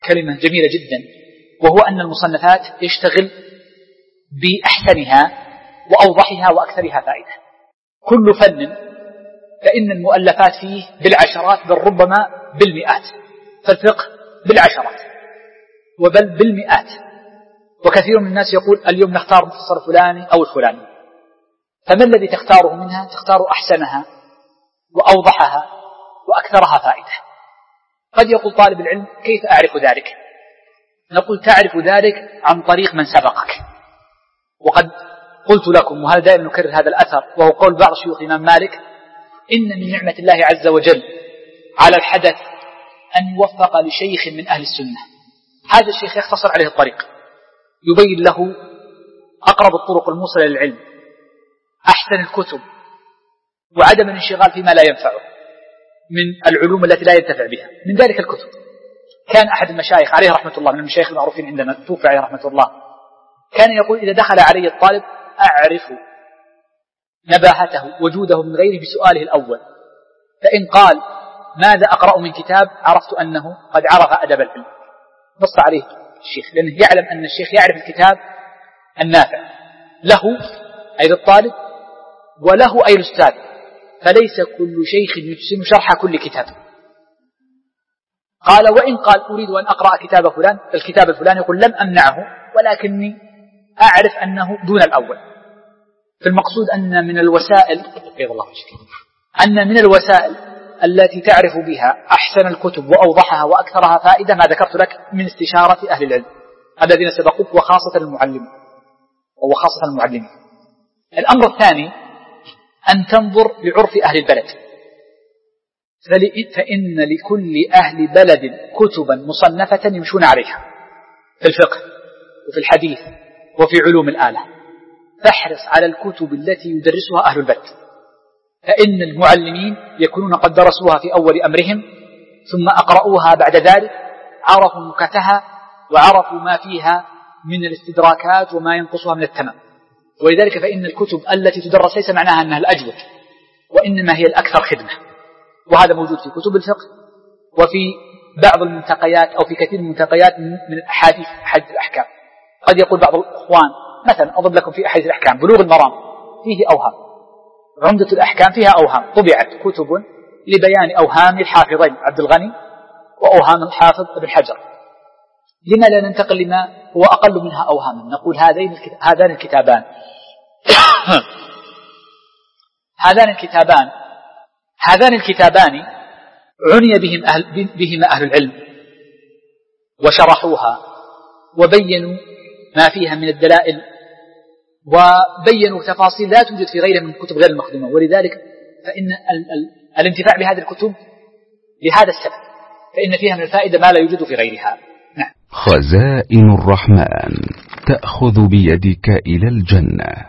كلمة جميلة جدا، وهو أن المصنفات يشتغل بأحسنها وأوضحها وأكثرها فائدة. كل فن فإن المؤلفات فيه بالعشرات بل ربما بالمئات، فالفقه بالعشرات وبل بالمئات. وكثير من الناس يقول اليوم نختار مختصر فلاني أو الفلاني، فما الذي تختاره منها؟ تختار أحسنها وأوضحها وأكثرها فائدة. قد يقول طالب العلم كيف أعرف ذلك؟ نقول تعرف ذلك عن طريق من سبقك. وقد قلت لكم، وهذا دائما نكرر هذا الأثر، وهو قول بعض شيوخ الإمام مالك: إن من نعمة الله عز وجل على الحدث أن يوفق لشيخ من أهل السنة. هذا الشيخ يختصر عليه الطريق، يبين له أقرب الطرق الموصلة للعلم، أحسن الكتب، وعدم الانشغال فيما لا ينفعه من العلوم التي لا ينتفع بها، من ذلك الكتب. كان أحد المشايخ عليه رحمة الله، من المشايخ المعروفين عندنا، توفى عليه رحمة الله، كان يقول: إذا دخل علي الطالب أعرف نباهته وجوده من غيره بسؤاله الأول، فإن قال ماذا أقرأ من كتاب عرفت أنه قد عرف أدب العلم. نص عليه الشيخ، لأنه يعلم أن الشيخ يعرف الكتاب النافع له أي للطالب وله أي الأستاذ، فليس كل شيخ يحسن شرح كل كتاب. قال: وإن قال أريد أن أقرأ كتاب فلان الكتاب الفلاني، يقول: لم أمنعه، ولكني أعرف أنه دون الأول. فالمقصود أن من الوسائل التي تعرف بها أحسن الكتب وأوضحها وأكثرها فائدة ما ذكرت لك من استشارة أهل العلم الذين سبقوك، وخاصة المعلمين. الأمر الثاني أن تنظر لعرف أهل البلد، فإن لكل أهل بلد كتبا مصنفة يمشون عليها في الفقه وفي الحديث وفي علوم الآلة، فاحرص على الكتب التي يدرسها أهل البلد، فإن المعلمين يكونون قد درسوها في أول أمرهم، ثم أقرأوها بعد ذلك، عرفوا نكتها وعرفوا ما فيها من الاستدراكات وما ينقصها من التمام. ولذلك فإن الكتب التي تدرس ليس معناها أنها الأجود، وإنما هي الأكثر خدمة، وهذا موجود في كتب الفقه وفي بعض المنتقيات أو في كثير من المنتقيات من الأحاديث الأحكام. قد يقول بعض الإخوان مثلا، أضرب لكم في أحاديث الأحكام: بلوغ المرام فيه أوهام، عمدة الأحكام فيها أوهام، طبعت كتب لبيان أوهام الحافظين عبد الغني وأوهام الحافظ ابن حجر، لما لا ننتقل لما هو أقل منها أوهاما؟ نقول هذان الكتابان عني بهما أهل العلم، وشرحوها وبينوا ما فيها من الدلائل، وبينوا تفاصيل لا توجد في غيرها من كتب غير المخدومة. ولذلك فإن الانتفاع بهذه الكتب لهذا السبب، فإن فيها من الفائدة ما لا يوجد في غيرها. نعم. خزائن الرحمن تأخذ بيدك إلى الجنة.